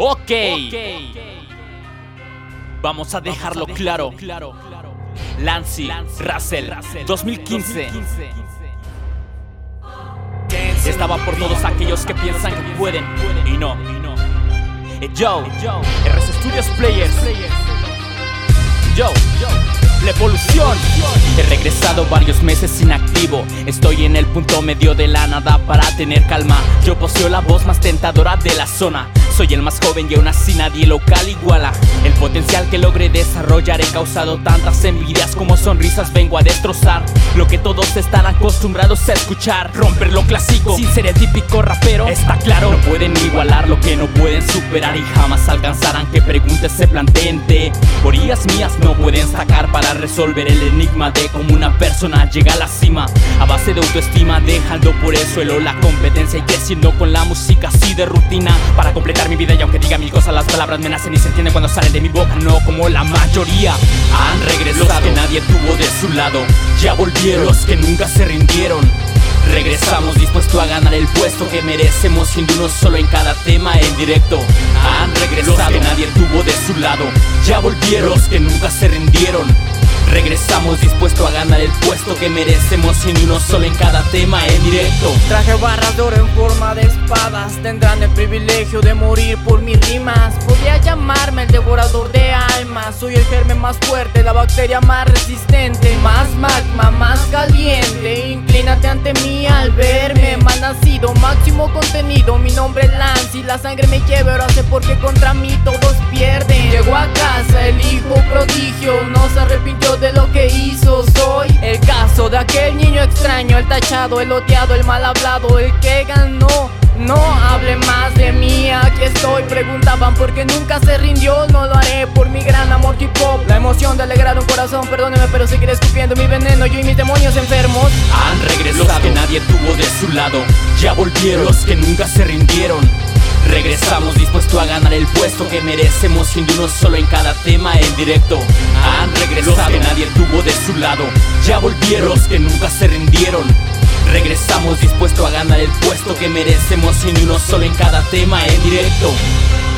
Ok, vamos a dejarlo claro. Lancy, Russell, 2015. Estaba por todos aquellos que piensan que pueden y no. Yo, RS Studios Players. Yo, la evolución. He regresado varios meses inactivo. Estoy en el punto medio de la nada para tener calma. Yo poseo la voz más tentadora de la zona. Soy el más joven y aún así nadie local iguala. El potencial que logré desarrollar. He causado tantas envidias como sonrisas. Vengo a destrozar lo que todos están acostumbrados a escuchar. Romper lo clásico sin ser el típico rapero. Está claro, no pueden igualar lo que no pueden superar y jamás alcanzarán. Que preguntas se planteen. Teorías mías no pueden sacar para resolver el enigma de cómo una persona llega a la cima a base de autoestima, dejando por el suelo la competencia y creciendo con la música así de rutina para completar mi vida. Y aunque diga mil cosas, las palabras me nacen y se entienden cuando salen de mi boca, no como la mayoría. Han regresado los que nadie tuvo de su lado, ya volvieron los que nunca se rindieron. Regresamos dispuestos a ganar el puesto que merecemos, siendo uno solo en cada tema en directo. Han regresado los que nadie tuvo de su lado, ya volvieron los que nunca se rindieron. Regresamos dispuestos a ganar el puesto que merecemos, siendo uno solo en cada tema en directo. Traje barras de oro en forma de espadas, tendrán el privilegio de morir por mis rimas. Podría llamarme el devorador de almas. Soy el germen más fuerte, la bacteria más resistente. Más magma, más caliente. Inclínate ante mí al verme. Mal nacido, máximo contenido. Mi nombre es Lancy, la sangre me lleva. Ahora sé por qué contra mí todos pierden. Llegó a casa el hijo prodigio, no se arrepintió de lo que hizo. Soy el caso de aquel niño extraño, el tachado, el odiado, el mal hablado, el que ganó. No hable más de mí, aquí estoy. Preguntaban por qué nunca se rindió. No lo haré por mi gran amor hip hop. La emoción de alegrar un corazón, perdóneme pero seguiré escupiendo mi veneno. Yo y mis demonios enfermos. Han regresado los que nadie tuvo de su lado, ya volvieron los que nunca se rindieron. Regresamos dispuestos a ganar el puesto que merecemos, siendo uno solo en cada tema en directo. Han regresado los que nadie tuvo de su lado, ya volvieron los que nunca se rindieron. Regresamos dispuestos a ganar el puesto que merecemos, siendo uno solo en cada tema en directo.